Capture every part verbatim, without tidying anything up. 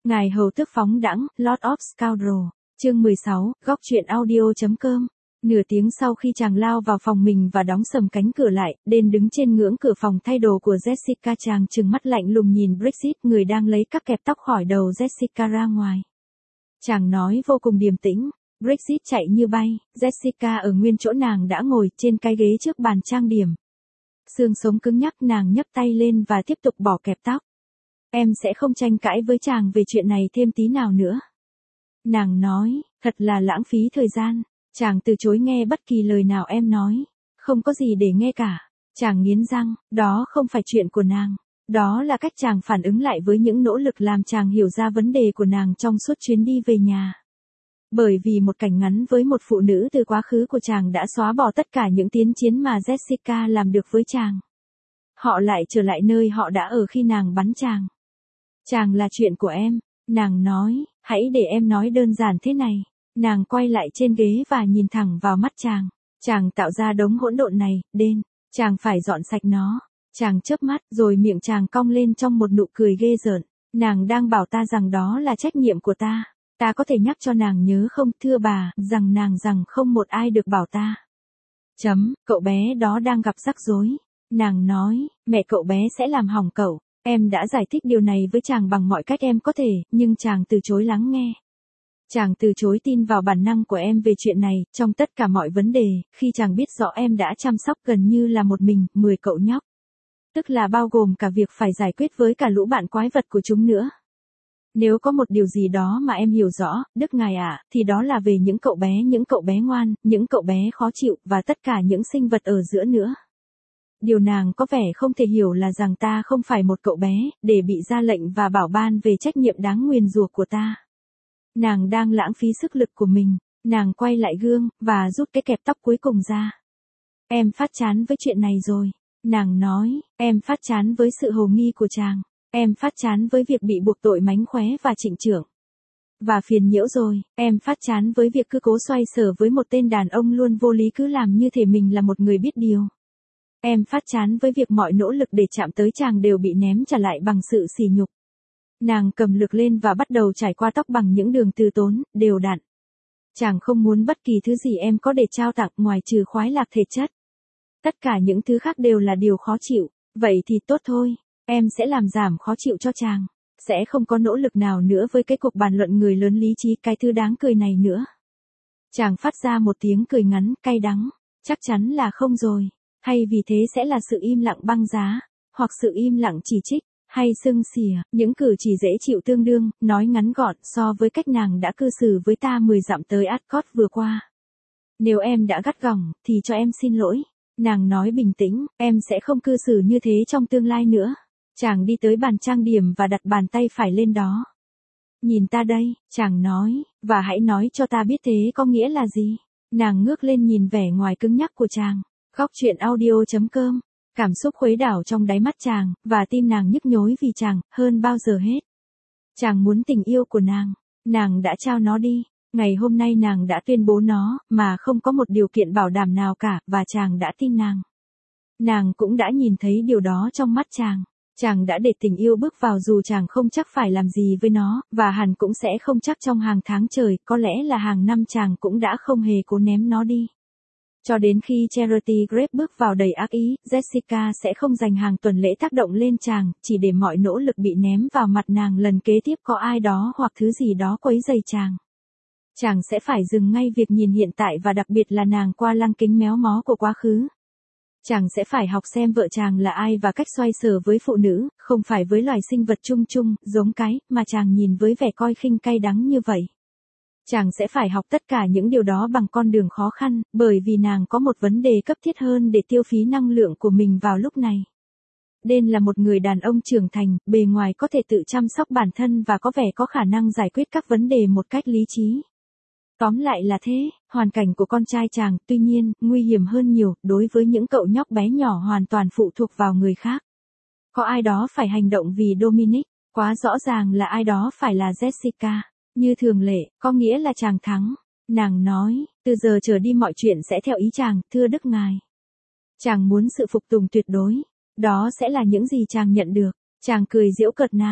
Ngài hầu tước phóng đãng, Lord of Scoundrel, chương mười sáu, góc truyện audio.com. Nửa tiếng sau khi chàng lao vào phòng mình và đóng sầm cánh cửa lại, Den đứng trên ngưỡng cửa phòng thay đồ của Jessica. Chàng trừng mắt lạnh lùng nhìn Brexit, người đang lấy các kẹp tóc khỏi đầu Jessica ra ngoài. Chàng nói vô cùng điềm tĩnh. Brexit chạy như bay, Jessica ở nguyên chỗ nàng đã ngồi trên cái ghế trước bàn trang điểm. Xương sống cứng nhắc, nàng nhấc tay lên và tiếp tục bỏ kẹp tóc. Em sẽ không tranh cãi với chàng về chuyện này thêm tí nào nữa. Nàng nói, thật là lãng phí thời gian. Chàng từ chối nghe bất kỳ lời nào em nói. Không có gì để nghe cả. Chàng nghiến răng, đó không phải chuyện của nàng. Đó là cách chàng phản ứng lại với những nỗ lực làm chàng hiểu ra vấn đề của nàng trong suốt chuyến đi về nhà. Bởi vì một cảnh ngắn với một phụ nữ từ quá khứ của chàng đã xóa bỏ tất cả những tiến chiến mà Jessica làm được với chàng. Họ lại trở lại nơi họ đã ở khi nàng bắn chàng. Chàng là chuyện của em, nàng nói, hãy để em nói đơn giản thế này. Nàng quay lại trên ghế và nhìn thẳng vào mắt chàng. Chàng tạo ra đống hỗn độn này, Den, chàng phải dọn sạch nó. Chàng chớp mắt, rồi miệng chàng cong lên trong một nụ cười ghê rợn. Nàng đang bảo ta rằng đó là trách nhiệm của ta. Ta có thể nhắc cho nàng nhớ không, thưa bà, rằng nàng rằng không một ai được bảo ta. Chấm, cậu bé đó đang gặp rắc rối. Nàng nói, mẹ cậu bé sẽ làm hỏng cậu. Em đã giải thích điều này với chàng bằng mọi cách em có thể, nhưng chàng từ chối lắng nghe. Chàng từ chối tin vào bản năng của em về chuyện này, trong tất cả mọi vấn đề, khi chàng biết rõ em đã chăm sóc gần như là một mình, mười cậu nhóc. Tức là bao gồm cả việc phải giải quyết với cả lũ bạn quái vật của chúng nữa. Nếu có một điều gì đó mà em hiểu rõ, Đức Ngài ạ, thì đó là về những cậu bé, những cậu bé ngoan, những cậu bé khó chịu, và tất cả những sinh vật ở giữa nữa. Điều nàng có vẻ không thể hiểu là rằng ta không phải một cậu bé, để bị ra lệnh và bảo ban về trách nhiệm đáng nguyền rủa của ta. Nàng đang lãng phí sức lực của mình. Nàng quay lại gương, và rút cái kẹp tóc cuối cùng ra. Em phát chán với chuyện này rồi. Nàng nói, em phát chán với sự hồ nghi của chàng. Em phát chán với việc bị buộc tội mánh khóe và trịnh trưởng. Và phiền nhiễu rồi, em phát chán với việc cứ cố xoay sở với một tên đàn ông luôn vô lý, cứ làm như thể mình là một người biết điều. Em phát chán với việc mọi nỗ lực để chạm tới chàng đều bị ném trả lại bằng sự sỉ nhục. Nàng cầm lược lên và bắt đầu trải qua tóc bằng những đường từ tốn, đều đặn. Chàng không muốn bất kỳ thứ gì em có để trao tặng ngoài trừ khoái lạc thể chất. Tất cả những thứ khác đều là điều khó chịu. Vậy thì tốt thôi, em sẽ làm giảm khó chịu cho chàng. Sẽ không có nỗ lực nào nữa với cái cuộc bàn luận người lớn lý trí, cái thứ đáng cười này nữa. Chàng phát ra một tiếng cười ngắn, cay đắng. Chắc chắn là không rồi. Hay vì thế sẽ là sự im lặng băng giá, hoặc sự im lặng chỉ trích, hay sưng xỉa, những cử chỉ dễ chịu tương đương, nói ngắn gọn so với cách nàng đã cư xử với ta mười dặm tới Ascot vừa qua. Nếu em đã gắt gỏng, thì cho em xin lỗi. Nàng nói bình tĩnh, em sẽ không cư xử như thế trong tương lai nữa. Chàng đi tới bàn trang điểm và đặt bàn tay phải lên đó. Nhìn ta đây, chàng nói, và hãy nói cho ta biết thế có nghĩa là gì. Nàng ngước lên nhìn vẻ ngoài cứng nhắc của chàng. Góc truyện audio.com. Cảm xúc khuấy đảo trong đáy mắt chàng, và tim nàng nhức nhối vì chàng, hơn bao giờ hết. Chàng muốn tình yêu của nàng. Nàng đã trao nó đi. Ngày hôm nay nàng đã tuyên bố nó, mà không có một điều kiện bảo đảm nào cả, và chàng đã tin nàng. Nàng cũng đã nhìn thấy điều đó trong mắt chàng. Chàng đã để tình yêu bước vào dù chàng không chắc phải làm gì với nó, và hẳn cũng sẽ không chắc trong hàng tháng trời, có lẽ là hàng năm chàng cũng đã không hề cố ném nó đi. Cho đến khi Charity Grape bước vào đầy ác ý, Jessica sẽ không dành hàng tuần lễ tác động lên chàng, chỉ để mọi nỗ lực bị ném vào mặt nàng lần kế tiếp có ai đó hoặc thứ gì đó quấy rầy chàng. Chàng sẽ phải dừng ngay việc nhìn hiện tại và đặc biệt là nàng qua lăng kính méo mó của quá khứ. Chàng sẽ phải học xem vợ chàng là ai và cách xoay sở với phụ nữ, không phải với loài sinh vật chung chung, giống cái, mà chàng nhìn với vẻ coi khinh cay đắng như vậy. Chàng sẽ phải học tất cả những điều đó bằng con đường khó khăn, bởi vì nàng có một vấn đề cấp thiết hơn để tiêu phí năng lượng của mình vào lúc này. Den là một người đàn ông trưởng thành, bề ngoài có thể tự chăm sóc bản thân và có vẻ có khả năng giải quyết các vấn đề một cách lý trí. Tóm lại là thế, hoàn cảnh của con trai chàng, tuy nhiên, nguy hiểm hơn nhiều, đối với những cậu nhóc bé nhỏ hoàn toàn phụ thuộc vào người khác. Có ai đó phải hành động vì Dominic, quá rõ ràng là ai đó phải là Jessica. Như thường lệ, có nghĩa là chàng thắng. Nàng nói, từ giờ trở đi mọi chuyện sẽ theo ý chàng, thưa Đức Ngài. Chàng muốn sự phục tùng tuyệt đối. Đó sẽ là những gì chàng nhận được. Chàng cười giễu cợt nàng.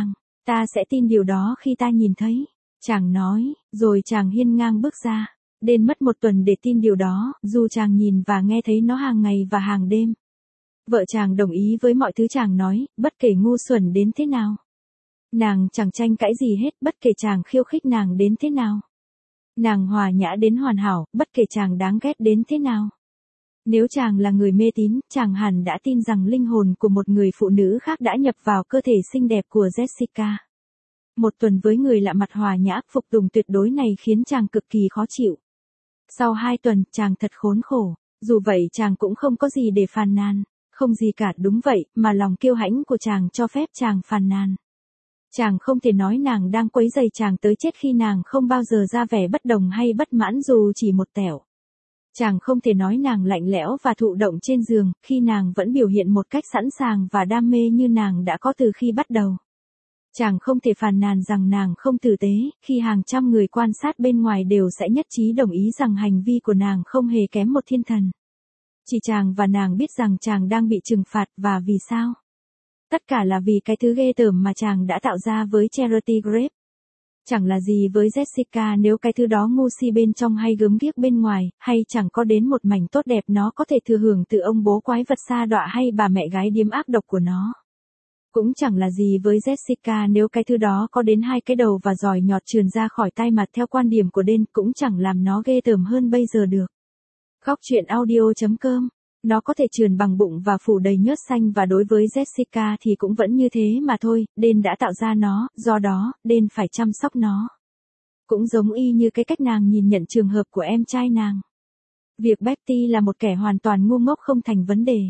Ta sẽ tin điều đó khi ta nhìn thấy. Chàng nói, rồi chàng hiên ngang bước ra. Đên mất một tuần để tin điều đó, dù chàng nhìn và nghe thấy nó hàng ngày và hàng đêm. Vợ chàng đồng ý với mọi thứ chàng nói, bất kể ngu xuẩn đến thế nào. Nàng chẳng tranh cãi gì hết, bất kể chàng khiêu khích nàng đến thế nào. Nàng hòa nhã đến hoàn hảo, bất kể chàng đáng ghét đến thế nào. Nếu chàng là người mê tín, chàng hẳn đã tin rằng linh hồn của một người phụ nữ khác đã nhập vào cơ thể xinh đẹp của Jessica. Một tuần với người lạ mặt hòa nhã, phục tùng tuyệt đối này khiến chàng cực kỳ khó chịu. Sau hai tuần, chàng thật khốn khổ. Dù vậy chàng cũng không có gì để phàn nàn. Không gì cả, đúng vậy, mà lòng kiêu hãnh của chàng cho phép chàng phàn nàn. Chàng không thể nói nàng đang quấy rầy chàng tới chết khi nàng không bao giờ ra vẻ bất đồng hay bất mãn dù chỉ một tẹo. Chàng không thể nói nàng lạnh lẽo và thụ động trên giường, khi nàng vẫn biểu hiện một cách sẵn sàng và đam mê như nàng đã có từ khi bắt đầu. Chàng không thể phàn nàn rằng nàng không tử tế, khi hàng trăm người quan sát bên ngoài đều sẽ nhất trí đồng ý rằng hành vi của nàng không hề kém một thiên thần. Chỉ chàng và nàng biết rằng chàng đang bị trừng phạt, và vì sao? Tất cả là vì cái thứ ghê tởm mà chàng đã tạo ra với Charity Grape. Chẳng là gì với Jessica nếu cái thứ đó ngu si bên trong hay gớm ghiếc bên ngoài, hay chẳng có đến một mảnh tốt đẹp nó có thể thừa hưởng từ ông bố quái vật sa đọa hay bà mẹ gái điếm ác độc của nó. Cũng chẳng là gì với Jessica nếu cái thứ đó có đến hai cái đầu và giòi nhọt trườn ra khỏi tai mặt theo quan điểm của Đen, cũng chẳng làm nó ghê tởm hơn bây giờ được. Góc truyện audio chấm com. Nó có thể trườn bằng bụng và phủ đầy nhớt xanh, và đối với Jessica thì cũng vẫn như thế mà thôi, Đen đã tạo ra nó, do đó, Đen phải chăm sóc nó. Cũng giống y như cái cách nàng nhìn nhận trường hợp của em trai nàng. Việc Betty là một kẻ hoàn toàn ngu ngốc không thành vấn đề.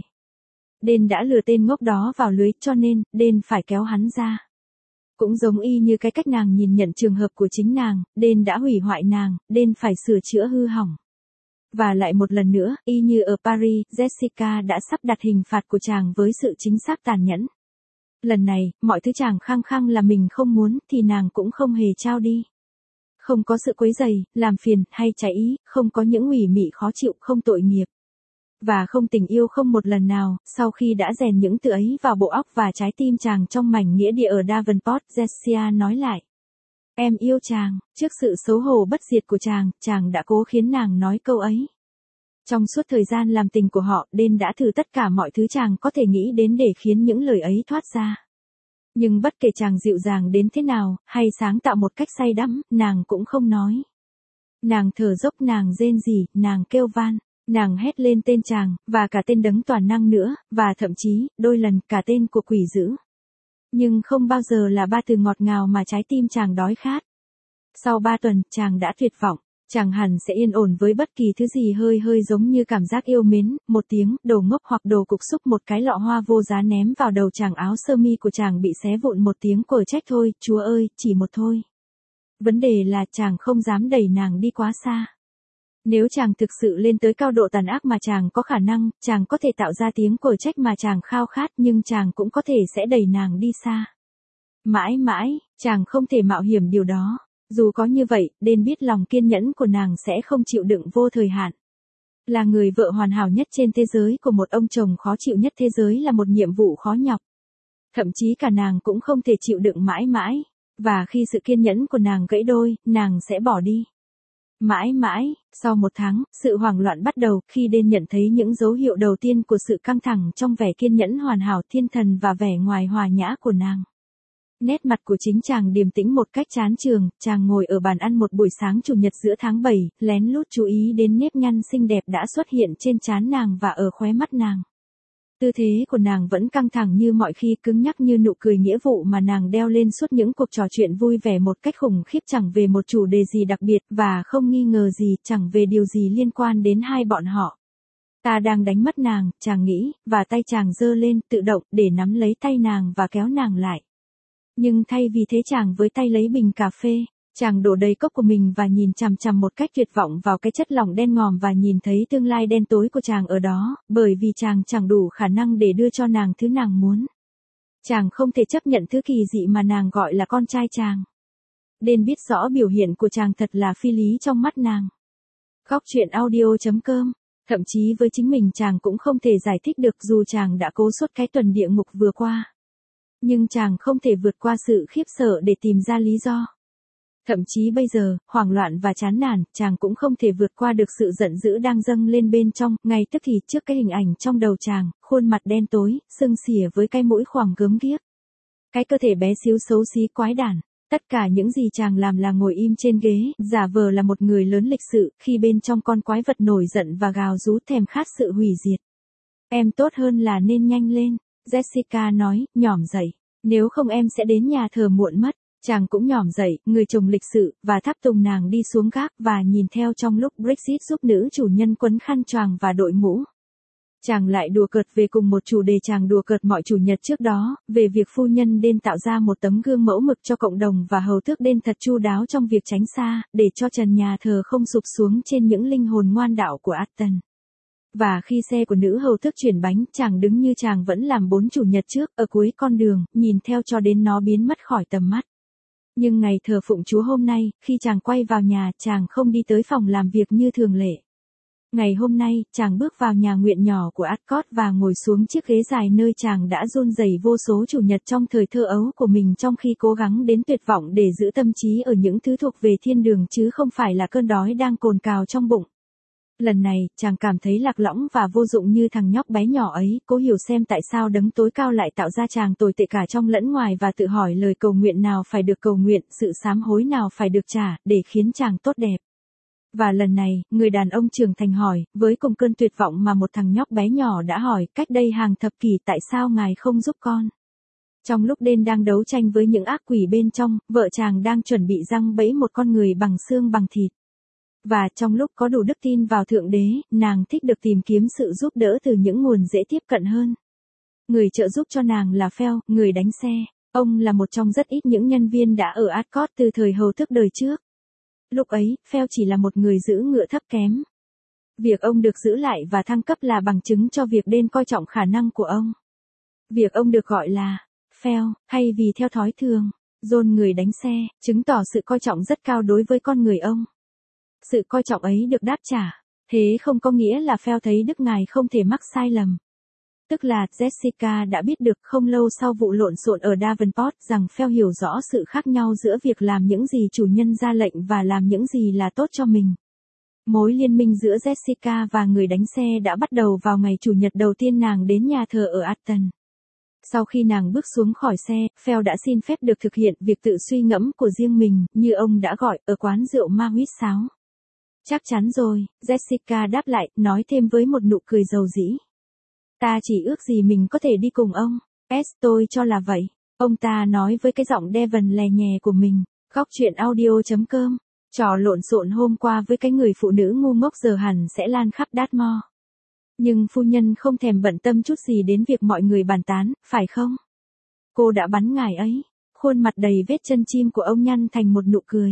Đen đã lừa tên ngốc đó vào lưới, cho nên, Đen phải kéo hắn ra. Cũng giống y như cái cách nàng nhìn nhận trường hợp của chính nàng, Đen đã hủy hoại nàng, Đen phải sửa chữa hư hỏng. Và lại một lần nữa, y như ở Paris, Jessica đã sắp đặt hình phạt của chàng với sự chính xác tàn nhẫn. Lần này, mọi thứ chàng khăng khăng là mình không muốn, thì nàng cũng không hề trao đi. Không có sự quấy rầy, làm phiền, hay trái ý, không có những ủy mị khó chịu, không tội nghiệp. Và không tình yêu, không một lần nào, sau khi đã rèn những từ ấy vào bộ óc và trái tim chàng trong mảnh nghĩa địa ở Davenport, Jessia nói lại. Em yêu chàng, trước sự xấu hổ bất diệt của chàng, chàng đã cố khiến nàng nói câu ấy. Trong suốt thời gian làm tình của họ, Đen đã thử tất cả mọi thứ chàng có thể nghĩ đến để khiến những lời ấy thoát ra. Nhưng bất kể chàng dịu dàng đến thế nào, hay sáng tạo một cách say đắm, nàng cũng không nói. Nàng thở dốc, nàng rên rỉ, nàng kêu van, nàng hét lên tên chàng, và cả tên đấng toàn năng nữa, và thậm chí, đôi lần, cả tên của quỷ dữ. Nhưng không bao giờ là ba từ ngọt ngào mà trái tim chàng đói khát. Sau ba tuần, chàng đã tuyệt vọng. Chàng hẳn sẽ yên ổn với bất kỳ thứ gì hơi hơi giống như cảm giác yêu mến, một tiếng, đồ ngốc hoặc đồ cục xúc, một cái lọ hoa vô giá ném vào đầu chàng, áo sơ mi của chàng bị xé vụn, một tiếng còi trách thôi, Chúa ơi, chỉ một thôi. Vấn đề là chàng không dám đẩy nàng đi quá xa. Nếu chàng thực sự lên tới cao độ tàn ác mà chàng có khả năng, chàng có thể tạo ra tiếng còi trách mà chàng khao khát, nhưng chàng cũng có thể sẽ đẩy nàng đi xa. Mãi mãi, chàng không thể mạo hiểm điều đó. Dù có như vậy, Đen biết lòng kiên nhẫn của nàng sẽ không chịu đựng vô thời hạn. Là người vợ hoàn hảo nhất trên thế giới của một ông chồng khó chịu nhất thế giới là một nhiệm vụ khó nhọc. Thậm chí cả nàng cũng không thể chịu đựng mãi mãi. Và khi sự kiên nhẫn của nàng gãy đôi, nàng sẽ bỏ đi. Mãi mãi, sau một tháng, sự hoảng loạn bắt đầu khi Đen nhận thấy những dấu hiệu đầu tiên của sự căng thẳng trong vẻ kiên nhẫn hoàn hảo thiên thần và vẻ ngoài hòa nhã của nàng. Nét mặt của chính chàng điềm tĩnh một cách chán chường, chàng ngồi ở bàn ăn một buổi sáng chủ nhật giữa tháng bảy, lén lút chú ý đến nếp nhăn xinh đẹp đã xuất hiện trên trán nàng và ở khóe mắt nàng. Tư thế của nàng vẫn căng thẳng như mọi khi, cứng nhắc như nụ cười nghĩa vụ mà nàng đeo lên suốt những cuộc trò chuyện vui vẻ một cách khủng khiếp, chẳng về một chủ đề gì đặc biệt, và không nghi ngờ gì, chẳng về điều gì liên quan đến hai bọn họ. Ta đang đánh mất nàng, chàng nghĩ, và tay chàng giơ lên, tự động, để nắm lấy tay nàng và kéo nàng lại. Nhưng thay vì thế, chàng với tay lấy bình cà phê, chàng đổ đầy cốc của mình và nhìn chằm chằm một cách tuyệt vọng vào cái chất lỏng đen ngòm và nhìn thấy tương lai đen tối của chàng ở đó, bởi vì chàng chẳng đủ khả năng để đưa cho nàng thứ nàng muốn. Chàng không thể chấp nhận thứ kỳ dị mà nàng gọi là con trai chàng. Đen biết rõ biểu hiện của chàng thật là phi lý trong mắt nàng. Góc truyện audio chấm com. Thậm chí với chính mình chàng cũng không thể giải thích được, dù chàng đã cố suốt cái tuần địa ngục vừa qua. Nhưng chàng không thể vượt qua sự khiếp sợ để tìm ra lý do. Thậm chí bây giờ, hoảng loạn và chán nản, chàng cũng không thể vượt qua được sự giận dữ đang dâng lên bên trong, ngay tức thì trước cái hình ảnh trong đầu chàng, khuôn mặt đen tối, sưng xỉa với cái mũi khoằm gớm ghiếc. Cái cơ thể bé xíu xấu xí quái đản. Tất cả những gì chàng làm là ngồi im trên ghế, giả vờ là một người lớn lịch sự, khi bên trong con quái vật nổi giận và gào rú thèm khát sự hủy diệt. Em tốt hơn là nên nhanh lên, Jessica nói, nhỏm dậy. Nếu không em sẽ đến nhà thờ muộn mất. Chàng cũng nhỏm dậy, người chồng lịch sự, và tháp tùng nàng đi xuống gác và nhìn theo trong lúc Brexit giúp nữ chủ nhân quấn khăn choàng và đội mũ. Chàng lại đùa cợt về cùng một chủ đề chàng đùa cợt mọi chủ nhật trước đó, về việc phu nhân nên tạo ra một tấm gương mẫu mực cho cộng đồng và hầu tước nên thật chu đáo trong việc tránh xa, để cho trần nhà thờ không sụp xuống trên những linh hồn ngoan đạo của Atton. Và khi xe của nữ hầu tước chuyển bánh, chàng đứng như chàng vẫn làm bốn chủ nhật trước, ở cuối con đường, nhìn theo cho đến nó biến mất khỏi tầm mắt. Nhưng ngày thờ phụng Chúa hôm nay, khi chàng quay vào nhà, chàng không đi tới phòng làm việc như thường lệ. Ngày hôm nay, chàng bước vào nhà nguyện nhỏ của Ascot và ngồi xuống chiếc ghế dài nơi chàng đã run rẩy vô số chủ nhật trong thời thơ ấu của mình trong khi cố gắng đến tuyệt vọng để giữ tâm trí ở những thứ thuộc về thiên đường chứ không phải là cơn đói đang cồn cào trong bụng. Lần này, chàng cảm thấy lạc lõng và vô dụng như thằng nhóc bé nhỏ ấy, cố hiểu xem tại sao đấng tối cao lại tạo ra chàng tồi tệ cả trong lẫn ngoài và tự hỏi lời cầu nguyện nào phải được cầu nguyện, sự sám hối nào phải được trả, để khiến chàng tốt đẹp. Và lần này, người đàn ông trưởng thành hỏi, với cùng cơn tuyệt vọng mà một thằng nhóc bé nhỏ đã hỏi, cách đây hàng thập kỷ tại sao ngài không giúp con? Trong lúc đêm đang đấu tranh với những ác quỷ bên trong, vợ chàng đang chuẩn bị giăng bẫy một con người bằng xương bằng thịt. Và trong lúc có đủ đức tin vào Thượng Đế, nàng thích được tìm kiếm sự giúp đỡ từ những nguồn dễ tiếp cận hơn. Người trợ giúp cho nàng là Phil, người đánh xe. Ông là một trong rất ít những nhân viên đã ở Ascot từ thời hầu tước đời trước. Lúc ấy, Phil chỉ là một người giữ ngựa thấp kém. Việc ông được giữ lại và thăng cấp là bằng chứng cho việc đền coi trọng khả năng của ông. Việc ông được gọi là Phil, hay vì theo thói thường, John người đánh xe, chứng tỏ sự coi trọng rất cao đối với con người ông. Sự coi trọng ấy được đáp trả. Thế không có nghĩa là Phil thấy Đức Ngài không thể mắc sai lầm. Tức là, Jessica đã biết được không lâu sau vụ lộn xộn ở Davenport rằng Phil hiểu rõ sự khác nhau giữa việc làm những gì chủ nhân ra lệnh và làm những gì là tốt cho mình. Mối liên minh giữa Jessica và người đánh xe đã bắt đầu vào ngày Chủ nhật đầu tiên nàng đến nhà thờ ở Atton. Sau khi nàng bước xuống khỏi xe, Phil đã xin phép được thực hiện việc tự suy ngẫm của riêng mình, như ông đã gọi, ở quán rượu ma huýt sáo. Chắc chắn rồi, Jessica đáp lại, nói thêm với một nụ cười dầu dĩ. Ta chỉ ước gì mình có thể đi cùng ông. S tôi cho là vậy. Ông ta nói với cái giọng Devon lè nhè của mình. Góc chuyện audio chấm com. Trò lộn xộn hôm qua với cái người phụ nữ ngu ngốc giờ hẳn sẽ lan khắp Dartmoor. Nhưng phu nhân không thèm bận tâm chút gì đến việc mọi người bàn tán, phải không? Cô đã bắn ngài ấy. Khuôn mặt đầy vết chân chim của ông nhăn thành một nụ cười.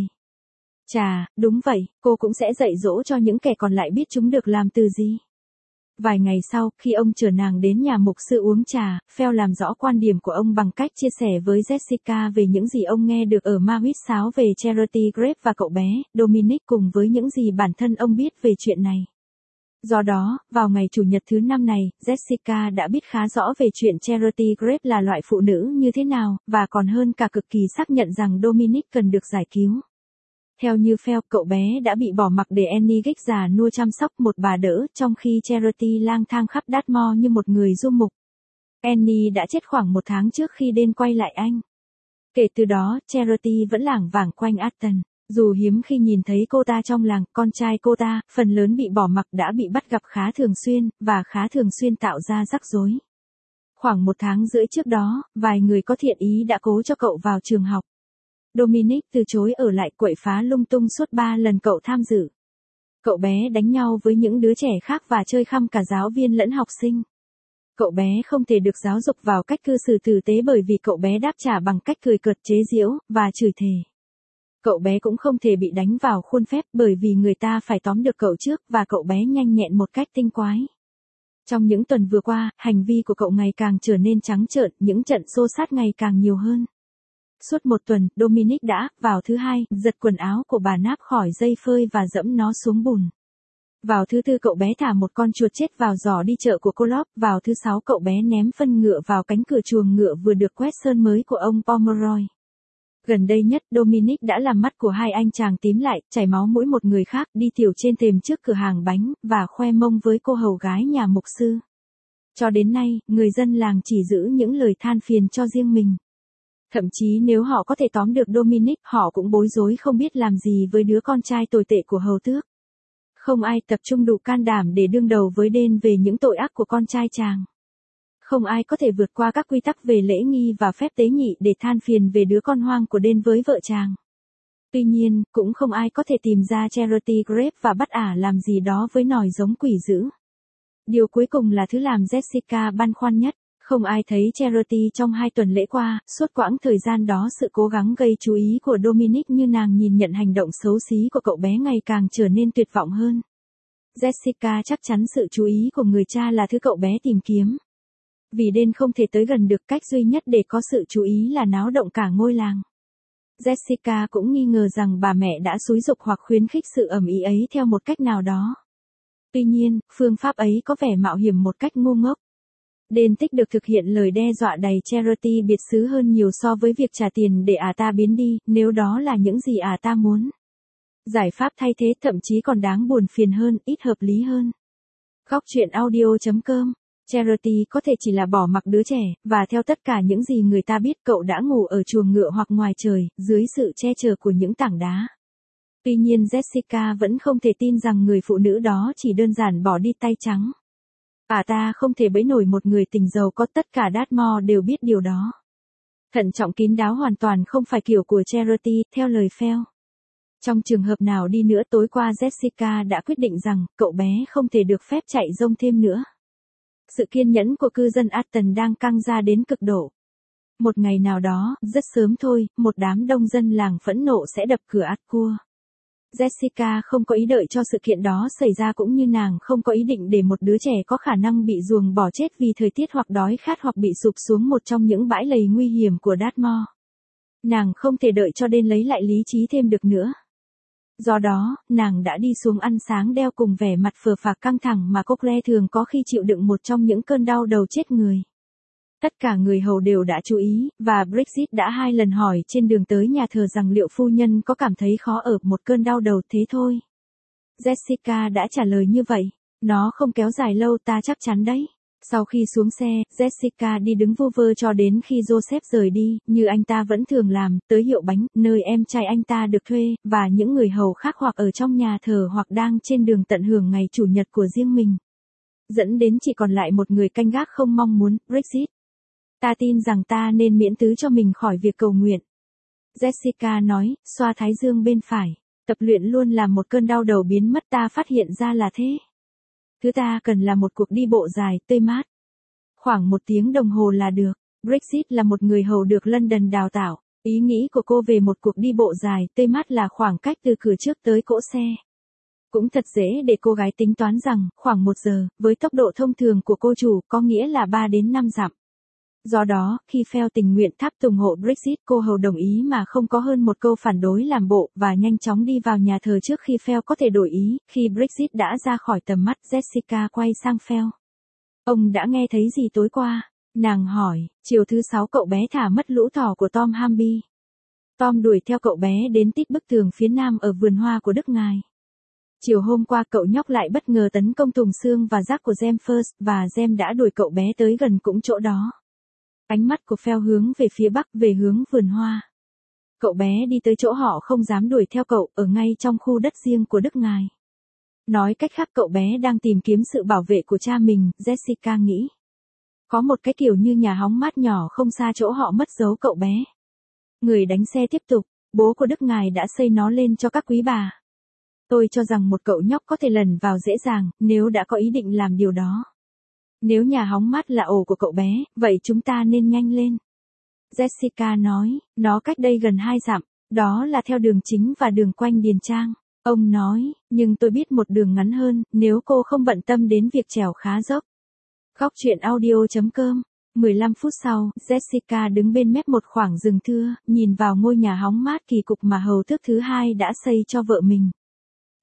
Chà, đúng vậy, cô cũng sẽ dạy dỗ cho những kẻ còn lại biết chúng được làm từ gì. Vài ngày sau, khi ông chở nàng đến nhà mục sư uống trà, Phil làm rõ quan điểm của ông bằng cách chia sẻ với Jessica về những gì ông nghe được ở ma huýt sáo về Charity Grape và cậu bé, Dominic cùng với những gì bản thân ông biết về chuyện này. Do đó, vào ngày Chủ nhật thứ năm này, Jessica đã biết khá rõ về chuyện Charity Grape là loại phụ nữ như thế nào, và còn hơn cả cực kỳ xác nhận rằng Dominic cần được giải cứu. Theo như Phil, cậu bé đã bị bỏ mặc để Annie Giggs già nua chăm sóc một bà đỡ, trong khi Charity lang thang khắp Dartmoor như một người du mục. Annie đã chết khoảng một tháng trước khi đến quay lại Anh. Kể từ đó, Charity vẫn lảng vảng quanh Atton. Dù hiếm khi nhìn thấy cô ta trong làng, con trai cô ta, phần lớn bị bỏ mặc đã bị bắt gặp khá thường xuyên, và khá thường xuyên tạo ra rắc rối. Khoảng một tháng rưỡi trước đó, vài người có thiện ý đã cố cho cậu vào trường học. Dominic từ chối ở lại, quậy phá lung tung suốt ba lần cậu tham dự. Cậu bé đánh nhau với những đứa trẻ khác và chơi khăm cả giáo viên lẫn học sinh. Cậu bé không thể được giáo dục vào cách cư xử tử tế bởi vì cậu bé đáp trả bằng cách cười cợt chế giễu, và chửi thề. Cậu bé cũng không thể bị đánh vào khuôn phép bởi vì người ta phải tóm được cậu trước và cậu bé nhanh nhẹn một cách tinh quái. Trong những tuần vừa qua, hành vi của cậu ngày càng trở nên trắng trợn, những trận xô xát ngày càng nhiều hơn. Suốt một tuần, Dominic đã, vào thứ hai, giật quần áo của bà Nap khỏi dây phơi và dẫm nó xuống bùn. Vào thứ tư cậu bé thả một con chuột chết vào giỏ đi chợ của cô Lop. Vào thứ sáu cậu bé ném phân ngựa vào cánh cửa chuồng ngựa vừa được quét sơn mới của ông Pomeroy. Gần đây nhất, Dominic đã làm mắt của hai anh chàng tím lại, chảy máu mũi một người khác, đi tiểu trên thềm trước cửa hàng bánh, và khoe mông với cô hầu gái nhà mục sư. Cho đến nay, người dân làng chỉ giữ những lời than phiền cho riêng mình. Thậm chí nếu họ có thể tóm được Dominic, họ cũng bối rối không biết làm gì với đứa con trai tồi tệ của hầu tước. Không ai tập trung đủ can đảm để đương đầu với Đên về những tội ác của con trai chàng. Không ai có thể vượt qua các quy tắc về lễ nghi và phép tế nhị để than phiền về đứa con hoang của Đên với vợ chàng. Tuy nhiên, cũng không ai có thể tìm ra Charity Grape và bắt ả làm gì đó với nòi giống quỷ dữ. Điều cuối cùng là thứ làm Jessica băn khoăn nhất. Không ai thấy Charity trong hai tuần lễ qua, suốt quãng thời gian đó sự cố gắng gây chú ý của Dominic như nàng nhìn nhận hành động xấu xí của cậu bé ngày càng trở nên tuyệt vọng hơn. Jessica chắc chắn sự chú ý của người cha là thứ cậu bé tìm kiếm. Vì Đên không thể tới gần được, cách duy nhất để có sự chú ý là náo động cả ngôi làng. Jessica cũng nghi ngờ rằng bà mẹ đã xúi giục hoặc khuyến khích sự ầm ĩ ấy theo một cách nào đó. Tuy nhiên, phương pháp ấy có vẻ mạo hiểm một cách ngu ngốc. Đên tích được thực hiện lời đe dọa đầy Charity biệt xứ hơn nhiều so với việc trả tiền để ả ta biến đi, nếu đó là những gì ả ta muốn. Giải pháp thay thế thậm chí còn đáng buồn phiền hơn, ít hợp lý hơn. Góc truyện audio chấm com. Charity có thể chỉ là bỏ mặc đứa trẻ, và theo tất cả những gì người ta biết cậu đã ngủ ở chuồng ngựa hoặc ngoài trời, dưới sự che chở của những tảng đá. Tuy nhiên Jessica vẫn không thể tin rằng người phụ nữ đó chỉ đơn giản bỏ đi tay trắng. Ả ta không thể bẫy nổi một người tình giàu có, tất cả Dartmoor đều biết điều đó. Thận trọng kín đáo hoàn toàn không phải kiểu của Charity, theo lời Phil. Trong trường hợp nào đi nữa tối qua Jessica đã quyết định rằng, cậu bé không thể được phép chạy rông thêm nữa. Sự kiên nhẫn của cư dân Atton đang căng ra đến cực độ. Một ngày nào đó, rất sớm thôi, một đám đông dân làng phẫn nộ sẽ đập cửa Atcua. Jessica không có ý đợi cho sự kiện đó xảy ra, cũng như nàng không có ý định để một đứa trẻ có khả năng bị ruồng bỏ chết vì thời tiết hoặc đói khát hoặc bị sụp xuống một trong những bãi lầy nguy hiểm của Dartmoor. Nàng không thể đợi cho Đên lấy lại lý trí thêm được nữa. Do đó, nàng đã đi xuống ăn sáng đeo cùng vẻ mặt phờ phạc căng thẳng mà Cockle thường có khi chịu đựng một trong những cơn đau đầu chết người. Tất cả người hầu đều đã chú ý, và Brexit đã hai lần hỏi trên đường tới nhà thờ rằng liệu phu nhân có cảm thấy khó ở một cơn đau đầu thế thôi. Jessica đã trả lời như vậy, nó không kéo dài lâu, ta chắc chắn đấy. Sau khi xuống xe, Jessica đi đứng vu vơ cho đến khi Joseph rời đi, như anh ta vẫn thường làm, tới hiệu bánh, nơi em trai anh ta được thuê, và những người hầu khác hoặc ở trong nhà thờ hoặc đang trên đường tận hưởng ngày chủ nhật của riêng mình. Dẫn đến chỉ còn lại một người canh gác không mong muốn, Brexit. Ta tin rằng ta nên miễn tứ cho mình khỏi việc cầu nguyện. Jessica nói, xoa thái dương bên phải. Tập luyện luôn làm một cơn đau đầu biến mất, ta phát hiện ra là thế. Thứ ta cần là một cuộc đi bộ dài, tươi mát. Khoảng một tiếng đồng hồ là được. Brexit là một người hầu được London đào tạo. Ý nghĩ của cô về một cuộc đi bộ dài, tươi mát là khoảng cách từ cửa trước tới cỗ xe. Cũng thật dễ để cô gái tính toán rằng, khoảng một giờ, với tốc độ thông thường của cô chủ, có nghĩa là ba đến năm dặm. Do đó, khi Phil tình nguyện tháp tùng hộ Brexit, cô hầu đồng ý mà không có hơn một câu phản đối làm bộ, và nhanh chóng đi vào nhà thờ trước khi Phil có thể đổi ý. Khi Brexit đã ra khỏi tầm mắt, Jessica quay sang Phil. Ông đã nghe thấy gì tối qua? Nàng hỏi. Chiều thứ sáu cậu bé thả mất lũ thỏ của Tom Hamby. Tom đuổi theo cậu bé đến tít bức tường phía nam ở vườn hoa của Đức Ngài. Chiều hôm qua cậu nhóc lại bất ngờ tấn công thùng xương và rác của Jem First, và Jem đã đuổi cậu bé tới gần cũng chỗ đó. Ánh mắt của Phil hướng về phía bắc, về hướng vườn hoa. Cậu bé đi tới chỗ họ không dám đuổi theo cậu, ở ngay trong khu đất riêng của Đức Ngài. Nói cách khác, cậu bé đang tìm kiếm sự bảo vệ của cha mình, Jessica nghĩ. Có một cái kiểu như nhà hóng mát nhỏ không xa chỗ họ mất dấu cậu bé. Người đánh xe tiếp tục, bố của Đức Ngài đã xây nó lên cho các quý bà. Tôi cho rằng một cậu nhóc có thể lẩn vào dễ dàng, nếu đã có ý định làm điều đó. Nếu nhà hóng mát là ổ của cậu bé, vậy chúng ta nên nhanh lên. Jessica nói, nó cách đây gần hai dặm, đó là theo đường chính và đường quanh Điền Trang. Ông nói, nhưng tôi biết một đường ngắn hơn, nếu cô không bận tâm đến việc trèo khá dốc. Góc truyện audio chấm com. mười lăm phút sau, Jessica đứng bên mép một khoảng rừng thưa, nhìn vào ngôi nhà hóng mát kỳ cục mà hầu tước thứ hai đã xây cho vợ mình.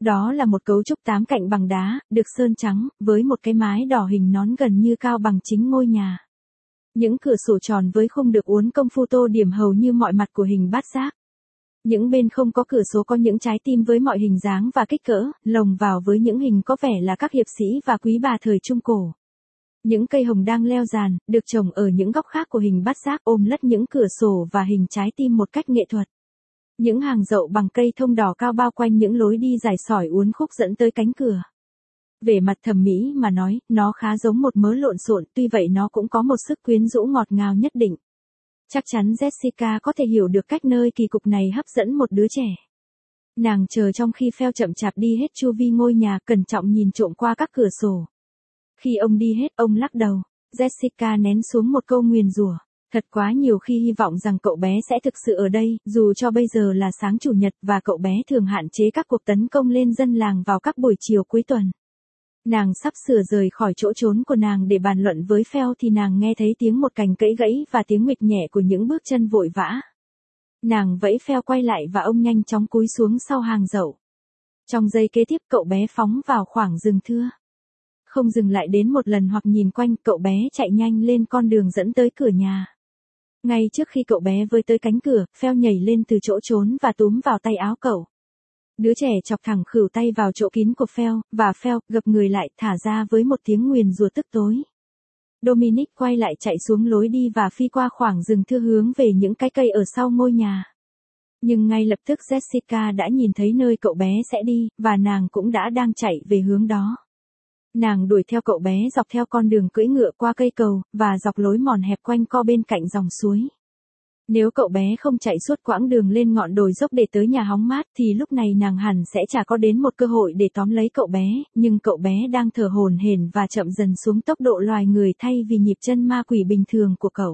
Đó là một cấu trúc tám cạnh bằng đá, được sơn trắng, với một cái mái đỏ hình nón gần như cao bằng chính ngôi nhà. Những cửa sổ tròn với khung được uốn công phu tô điểm hầu như mọi mặt của hình bát giác. Những bên không có cửa sổ có những trái tim với mọi hình dáng và kích cỡ, lồng vào với những hình có vẻ là các hiệp sĩ và quý bà thời Trung Cổ. Những cây hồng đang leo dàn, được trồng ở những góc khác của hình bát giác ôm lất những cửa sổ và hình trái tim một cách nghệ thuật. Những hàng dậu bằng cây thông đỏ cao bao quanh những lối đi dài sỏi uốn khúc dẫn tới cánh cửa. Về mặt thẩm mỹ mà nói, nó khá giống một mớ lộn xộn, tuy vậy nó cũng có một sức quyến rũ ngọt ngào nhất định. Chắc chắn Jessica có thể hiểu được cách nơi kỳ cục này hấp dẫn một đứa trẻ. Nàng chờ trong khi Phil chậm chạp đi hết chu vi ngôi nhà, cẩn trọng nhìn trộm qua các cửa sổ. Khi ông đi hết, ông lắc đầu. Jessica nén xuống một câu nguyền rủa. Thật quá nhiều khi hy vọng rằng cậu bé sẽ thực sự ở đây, dù cho bây giờ là sáng chủ nhật và cậu bé thường hạn chế các cuộc tấn công lên dân làng vào các buổi chiều cuối tuần. Nàng sắp sửa rời khỏi chỗ trốn của nàng để bàn luận với Phil thì nàng nghe thấy tiếng một cành cẫy gãy và tiếng nguỵch nhẹ của những bước chân vội vã. Nàng vẫy Phil quay lại và ông nhanh chóng cúi xuống sau hàng dậu. Trong giây kế tiếp cậu bé phóng vào khoảng rừng thưa. Không dừng lại đến một lần hoặc nhìn quanh, cậu bé chạy nhanh lên con đường dẫn tới cửa nhà. Ngay trước khi cậu bé với tới cánh cửa, Phil nhảy lên từ chỗ trốn và túm vào tay áo cậu. Đứa trẻ chọc thẳng khửu tay vào chỗ kín của Phil, và Phil gập người lại thả ra với một tiếng nguyền rủa tức tối. Dominic quay lại chạy xuống lối đi và phi qua khoảng rừng thưa hướng về những cái cây ở sau ngôi nhà. Nhưng ngay lập tức Jessica đã nhìn thấy nơi cậu bé sẽ đi, và nàng cũng đã đang chạy về hướng đó. Nàng đuổi theo cậu bé dọc theo con đường cưỡi ngựa qua cây cầu, và dọc lối mòn hẹp quanh co bên cạnh dòng suối. Nếu cậu bé không chạy suốt quãng đường lên ngọn đồi dốc để tới nhà hóng mát thì lúc này nàng hẳn sẽ chả có đến một cơ hội để tóm lấy cậu bé, nhưng cậu bé đang thở hổn hển và chậm dần xuống tốc độ loài người thay vì nhịp chân ma quỷ bình thường của cậu.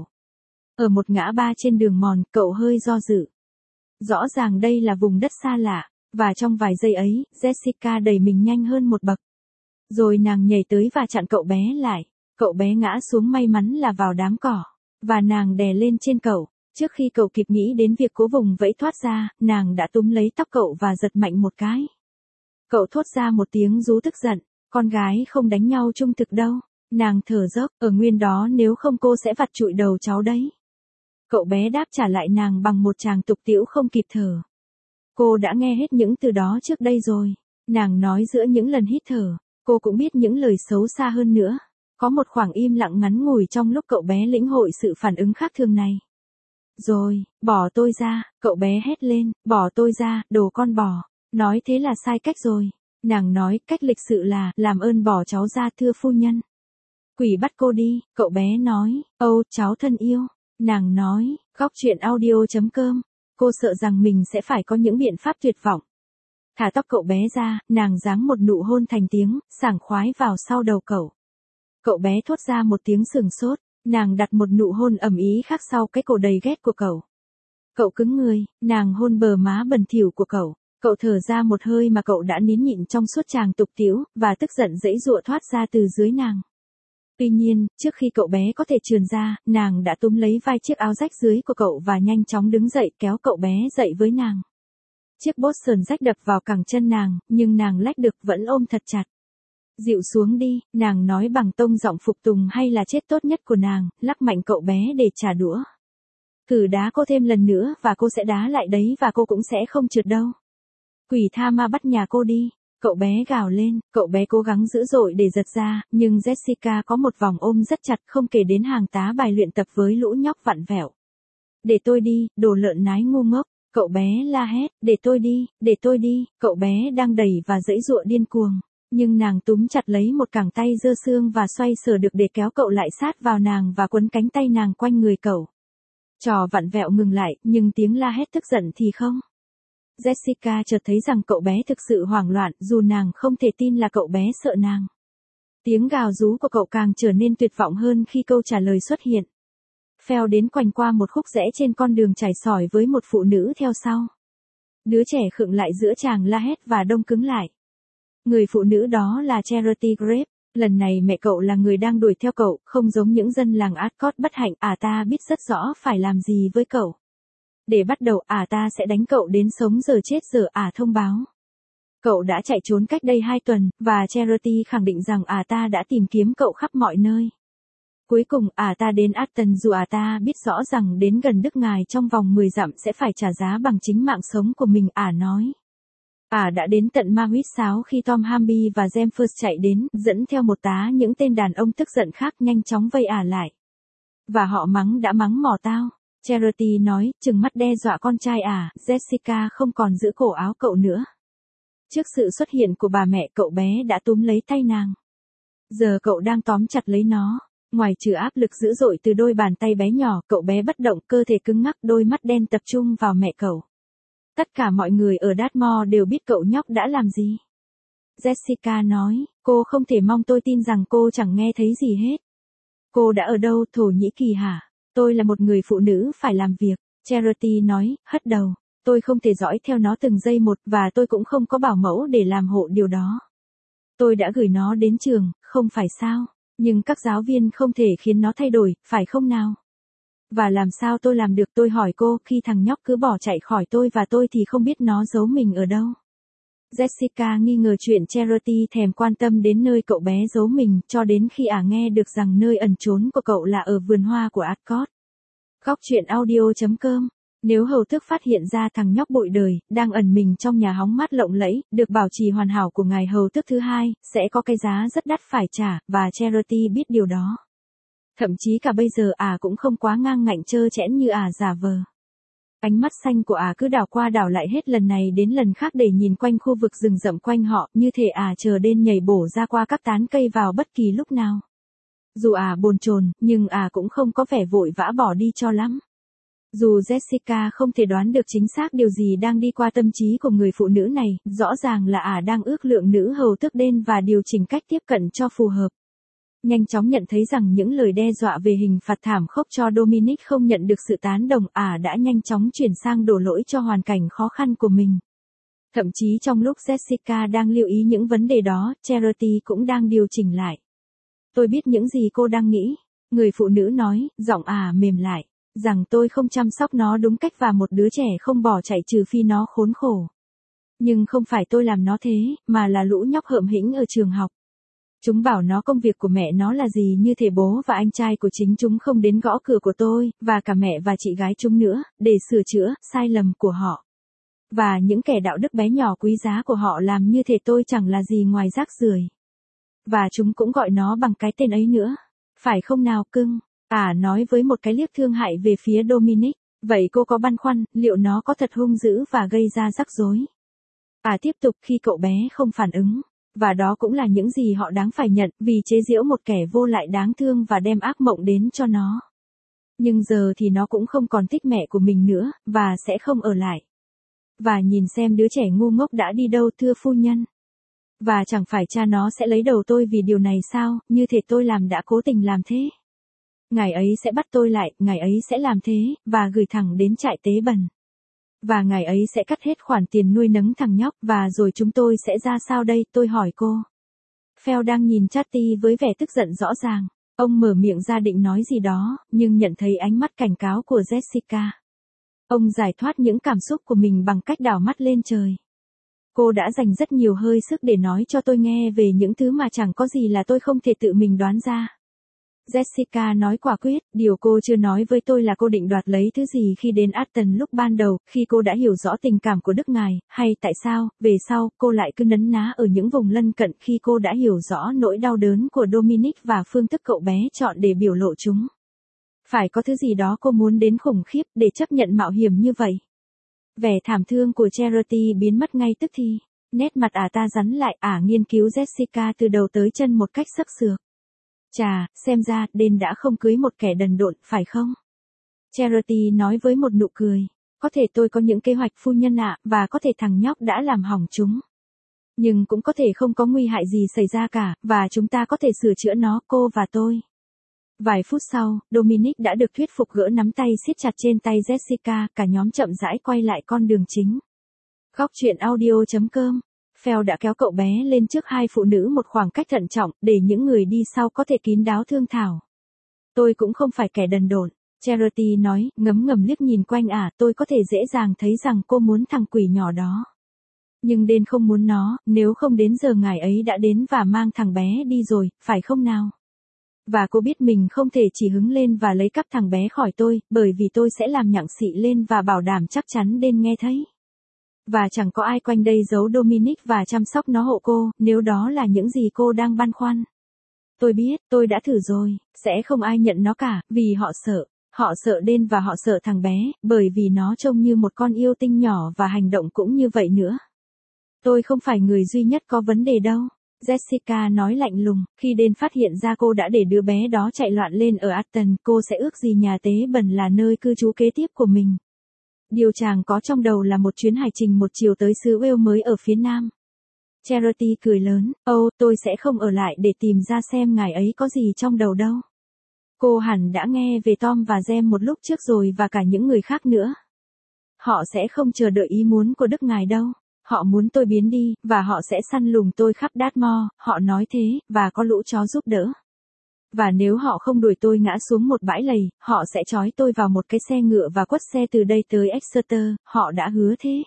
Ở một ngã ba trên đường mòn, cậu hơi do dự. Rõ ràng đây là vùng đất xa lạ, và trong vài giây ấy, Jessica đẩy mình nhanh hơn một bậc. Rồi nàng nhảy tới và chặn cậu bé lại. Cậu bé ngã xuống may mắn là vào đám cỏ, và nàng đè lên trên cậu. Trước khi cậu kịp nghĩ đến việc cố vùng vẫy thoát ra, nàng đã túm lấy tóc cậu và giật mạnh một cái. Cậu thốt ra một tiếng rú tức giận, con gái không đánh nhau trung thực đâu. Nàng thở dốc, ở nguyên đó nếu không cô sẽ vặt trụi đầu cháu đấy. Cậu bé đáp trả lại nàng bằng một tràng tục tĩu không kịp thở. Cô đã nghe hết những từ đó trước đây rồi. Nàng nói giữa những lần hít thở. Cô cũng biết những lời xấu xa hơn nữa. Có một khoảng im lặng ngắn ngủi trong lúc cậu bé lĩnh hội sự phản ứng khác thường này. Rồi, bỏ tôi ra, cậu bé hét lên, bỏ tôi ra, đồ con bò. Nói thế là sai cách rồi. Nàng nói, cách lịch sự là, làm ơn bỏ cháu ra thưa phu nhân. Quỷ bắt cô đi, cậu bé nói, âu, cháu thân yêu. Nàng nói, góc chuyện audio chấm com. Cô sợ rằng mình sẽ phải có những biện pháp tuyệt vọng. Thả tóc cậu bé ra, nàng giáng một nụ hôn thành tiếng, sảng khoái vào sau đầu cậu. Cậu bé thốt ra một tiếng sừng sốt, nàng đặt một nụ hôn ầm ý khác sau cái cổ đầy ghét của cậu. Cậu cứng người, nàng hôn bờ má bẩn thỉu của cậu. Cậu thở ra một hơi mà cậu đã nín nhịn trong suốt tràng tục tĩu, và tức giận giãy giụa thoát ra từ dưới nàng. Tuy nhiên, trước khi cậu bé có thể trườn ra, nàng đã túm lấy vai chiếc áo rách dưới của cậu và nhanh chóng đứng dậy kéo cậu bé dậy với nàng. Chiếc bốt sờn rách đập vào cẳng chân nàng, nhưng nàng lách được vẫn ôm thật chặt. Dịu xuống đi, nàng nói bằng tông giọng phục tùng hay là chết tốt nhất của nàng, lắc mạnh cậu bé để trả đũa. Thử đá cô thêm lần nữa và cô sẽ đá lại đấy và cô cũng sẽ không trượt đâu. Quỷ tha ma bắt nhà cô đi. Cậu bé gào lên, cậu bé cố gắng dữ dội để giật ra, nhưng Jessica có một vòng ôm rất chặt không kể đến hàng tá bài luyện tập với lũ nhóc vặn vẹo. Để tôi đi, đồ lợn nái ngu ngốc. Cậu bé la hét, để tôi đi, để tôi đi, cậu bé đang đẩy và giãy giụa điên cuồng. Nhưng nàng túm chặt lấy một cẳng tay dơ xương và xoay sở được để kéo cậu lại sát vào nàng và quấn cánh tay nàng quanh người cậu. Trò vặn vẹo ngừng lại, nhưng tiếng la hét tức giận thì không. Jessica chợt thấy rằng cậu bé thực sự hoảng loạn, dù nàng không thể tin là cậu bé sợ nàng. Tiếng gào rú của cậu càng trở nên tuyệt vọng hơn khi câu trả lời xuất hiện. Phil đến quanh qua một khúc rẽ trên con đường trải sỏi với một phụ nữ theo sau. Đứa trẻ khựng lại giữa chàng la hét và đông cứng lại. Người phụ nữ đó là Charity Grape. Lần này mẹ cậu là người đang đuổi theo cậu, không giống những dân làng Ascot bất hạnh, à ta biết rất rõ phải làm gì với cậu. Để bắt đầu, à ta sẽ đánh cậu đến sống giờ chết giờ à thông báo. Cậu đã chạy trốn cách đây hai tuần, và Charity khẳng định rằng à ta đã tìm kiếm cậu khắp mọi nơi. Cuối cùng à ta đến Aston dù à ta biết rõ rằng đến gần Đức Ngài trong vòng mười dặm sẽ phải trả giá bằng chính mạng sống của mình, à nói. À đã đến tận ma huýt sáo khi Tom Hamby và James First chạy đến, dẫn theo một tá những tên đàn ông tức giận khác nhanh chóng vây à lại. Và họ mắng đã mắng mỏ tao. Charity nói, trừng mắt đe dọa con trai à, Jessica không còn giữ cổ áo cậu nữa. Trước sự xuất hiện của bà mẹ, cậu bé đã túm lấy tay nàng. Giờ cậu đang tóm chặt lấy nó. Ngoài trừ áp lực dữ dội từ đôi bàn tay bé nhỏ, cậu bé bất động, cơ thể cứng ngắc, đôi mắt đen tập trung vào mẹ cậu. Tất cả mọi người ở Dartmoor đều biết cậu nhóc đã làm gì. Jessica nói, cô không thể mong tôi tin rằng cô chẳng nghe thấy gì hết. Cô đã ở đâu, Thổ Nhĩ Kỳ hả? Tôi là một người phụ nữ phải làm việc. Charity nói, hất đầu. Tôi không thể dõi theo nó từng giây một, và tôi cũng không có bảo mẫu để làm hộ điều đó. Tôi đã gửi nó đến trường, không phải sao? Nhưng các giáo viên không thể khiến nó thay đổi, phải không nào? Và làm sao tôi làm được, tôi hỏi cô, khi thằng nhóc cứ bỏ chạy khỏi tôi và tôi thì không biết nó giấu mình ở đâu. Jessica nghi ngờ chuyện Charity thèm quan tâm đến nơi cậu bé giấu mình, cho đến khi ả nghe được rằng nơi ẩn trốn của cậu là ở vườn hoa của Ascot. Góc truyện audio chấm com. Nếu hầu tước phát hiện ra thằng nhóc bụi đời, đang ẩn mình trong nhà hóng mát lộng lẫy, được bảo trì hoàn hảo của ngài hầu tước thứ hai, sẽ có cái giá rất đắt phải trả, và Charity biết điều đó. Thậm chí cả bây giờ ả cũng không quá ngang ngạnh trơ trẽn như ả giả vờ. Ánh mắt xanh của ả cứ đảo qua đảo lại hết lần này đến lần khác để nhìn quanh khu vực rừng rậm quanh họ, như thể ả chờ đến nhảy bổ ra qua các tán cây vào bất kỳ lúc nào. Dù ả bồn chồn, nhưng ả cũng không có vẻ vội vã bỏ đi cho lắm. Dù Jessica không thể đoán được chính xác điều gì đang đi qua tâm trí của người phụ nữ này, rõ ràng là ả đang ước lượng nữ hầu tước đen và điều chỉnh cách tiếp cận cho phù hợp. Nhanh chóng nhận thấy rằng những lời đe dọa về hình phạt thảm khốc cho Dominic không nhận được sự tán đồng, ả đã nhanh chóng chuyển sang đổ lỗi cho hoàn cảnh khó khăn của mình. Thậm chí trong lúc Jessica đang lưu ý những vấn đề đó, Charity cũng đang điều chỉnh lại. Tôi biết những gì cô đang nghĩ, người phụ nữ nói, giọng ả mềm lại, rằng tôi không chăm sóc nó đúng cách và một đứa trẻ không bỏ chạy trừ phi nó khốn khổ. Nhưng không phải tôi làm nó thế, mà là lũ nhóc hợm hĩnh ở trường học. Chúng bảo nó công việc của mẹ nó là gì, như thể bố và anh trai của chính chúng không đến gõ cửa của tôi, và cả mẹ và chị gái chúng nữa, để sửa chữa sai lầm của họ. Và những kẻ đạo đức bé nhỏ quý giá của họ làm như thể tôi chẳng là gì ngoài rác rưởi. Và chúng cũng gọi nó bằng cái tên ấy nữa. Phải không nào cưng? Ả nói với một cái liếc thương hại về phía Dominic. Vậy cô có băn khoăn, liệu nó có thật hung dữ và gây ra rắc rối? Ả tiếp tục khi cậu bé không phản ứng. Và đó cũng là những gì họ đáng phải nhận, vì chế giễu một kẻ vô lại đáng thương và đem ác mộng đến cho nó. Nhưng giờ thì nó cũng không còn thích mẹ của mình nữa, và sẽ không ở lại. Và nhìn xem đứa trẻ ngu ngốc đã đi đâu, thưa phu nhân. Và chẳng phải cha nó sẽ lấy đầu tôi vì điều này sao, như thể tôi làm đã cố tình làm thế. Ngài ấy sẽ bắt tôi lại, ngài ấy sẽ làm thế, và gửi thẳng đến trại tế bần. Và ngài ấy sẽ cắt hết khoản tiền nuôi nấng thằng nhóc, và rồi chúng tôi sẽ ra sao đây, tôi hỏi cô. Phil đang nhìn Chatty với vẻ tức giận rõ ràng. Ông mở miệng ra định nói gì đó, nhưng nhận thấy ánh mắt cảnh cáo của Jessica. Ông giải thoát những cảm xúc của mình bằng cách đảo mắt lên trời. Cô đã dành rất nhiều hơi sức để nói cho tôi nghe về những thứ mà chẳng có gì là tôi không thể tự mình đoán ra. Jessica nói quả quyết, điều cô chưa nói với tôi là cô định đoạt lấy thứ gì khi đến Aston lúc ban đầu, khi cô đã hiểu rõ tình cảm của Đức Ngài, hay tại sao, về sau, cô lại cứ nấn ná ở những vùng lân cận khi cô đã hiểu rõ nỗi đau đớn của Dominic và phương thức cậu bé chọn để biểu lộ chúng. Phải có thứ gì đó cô muốn đến khủng khiếp để chấp nhận mạo hiểm như vậy. Vẻ thảm thương của Charity biến mất ngay tức thì. Nét mặt ả ta rắn lại, ả nghiên cứu Jessica từ đầu tới chân một cách sắc sược. Chà, xem ra, Đen đã không cưới một kẻ đần độn, phải không? Charity nói với một nụ cười. Có thể tôi có những kế hoạch phu nhân ạ, và có thể thằng nhóc đã làm hỏng chúng. Nhưng cũng có thể không có nguy hại gì xảy ra cả, và chúng ta có thể sửa chữa nó, cô và tôi. Vài phút sau, Dominic đã được thuyết phục gỡ nắm tay siết chặt trên tay Jessica, cả nhóm chậm rãi quay lại con đường chính. Góc truyện audio chấm com. Phil đã kéo cậu bé lên trước hai phụ nữ một khoảng cách thận trọng, để những người đi sau có thể kín đáo thương thảo. Tôi cũng không phải kẻ đần độn, Charity nói, ngấm ngầm liếc nhìn quanh ả, tôi có thể dễ dàng thấy rằng cô muốn thằng quỷ nhỏ đó. Nhưng Đên không muốn nó, nếu không đến giờ ngài ấy đã đến và mang thằng bé đi rồi, phải không nào? Và cô biết mình không thể chỉ hứng lên và lấy cắp thằng bé khỏi tôi, bởi vì tôi sẽ làm nhặng xị lên và bảo đảm chắc chắn Đên nghe thấy. Và chẳng có ai quanh đây giấu Dominic và chăm sóc nó hộ cô, nếu đó là những gì cô đang băn khoăn. Tôi biết, tôi đã thử rồi, sẽ không ai nhận nó cả, vì họ sợ. Họ sợ Đên và họ sợ thằng bé, bởi vì nó trông như một con yêu tinh nhỏ và hành động cũng như vậy nữa. Tôi không phải người duy nhất có vấn đề đâu. Jessica nói lạnh lùng, khi Đên phát hiện ra cô đã để đứa bé đó chạy loạn lên ở Aton, cô sẽ ước gì nhà tế bẩn là nơi cư trú kế tiếp của mình. Điều chàng có trong đầu là một chuyến hành trình một chiều tới xứ Wales mới ở phía nam. Charity cười lớn, "Ồ, tôi sẽ không ở lại để tìm ra xem ngài ấy có gì trong đầu đâu." Cô hẳn đã nghe về Tom và Jem một lúc trước rồi và cả những người khác nữa. Họ sẽ không chờ đợi ý muốn của Đức ngài đâu. Họ muốn tôi biến đi, và họ sẽ săn lùng tôi khắp Dartmoor, họ nói thế, và có lũ chó giúp đỡ. Và nếu họ không đuổi tôi ngã xuống một bãi lầy, họ sẽ trói tôi vào một cái xe ngựa và quất xe từ đây tới Exeter, họ đã hứa thế.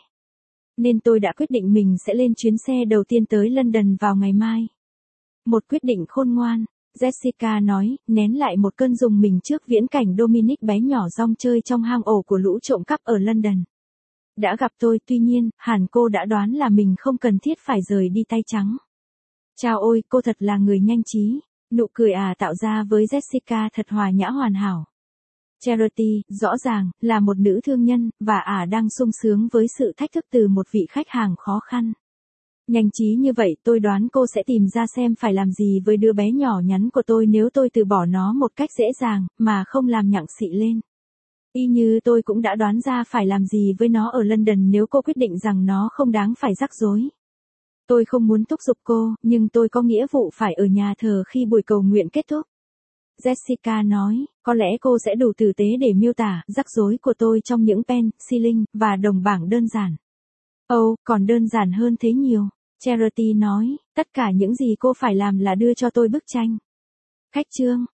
Nên tôi đã quyết định mình sẽ lên chuyến xe đầu tiên tới London vào ngày mai. Một quyết định khôn ngoan, Jessica nói, nén lại một cơn rùng mình trước viễn cảnh Dominic bé nhỏ rong chơi trong hang ổ của lũ trộm cắp ở London. Đã gặp tôi, tuy nhiên, hẳn cô đã đoán là mình không cần thiết phải rời đi tay trắng. Chào ôi, cô thật là người nhanh trí. Nụ cười à tạo ra với Jessica thật hòa nhã hoàn hảo. Charity, rõ ràng, là một nữ thương nhân, và ả đang sung sướng với sự thách thức từ một vị khách hàng khó khăn. Nhanh trí như vậy, tôi đoán cô sẽ tìm ra xem phải làm gì với đứa bé nhỏ nhắn của tôi nếu tôi từ bỏ nó một cách dễ dàng, mà không làm nhặng xị lên. Y như tôi cũng đã đoán ra phải làm gì với nó ở London nếu cô quyết định rằng nó không đáng phải rắc rối. Tôi không muốn thúc giục cô, nhưng tôi có nghĩa vụ phải ở nhà thờ khi buổi cầu nguyện kết thúc. Jessica nói, có lẽ cô sẽ đủ tử tế để miêu tả rắc rối của tôi trong những pen, shilling, và đồng bảng đơn giản. Ồ, còn đơn giản hơn thế nhiều. Charity nói, tất cả những gì cô phải làm là đưa cho tôi bức tranh. Khách trương.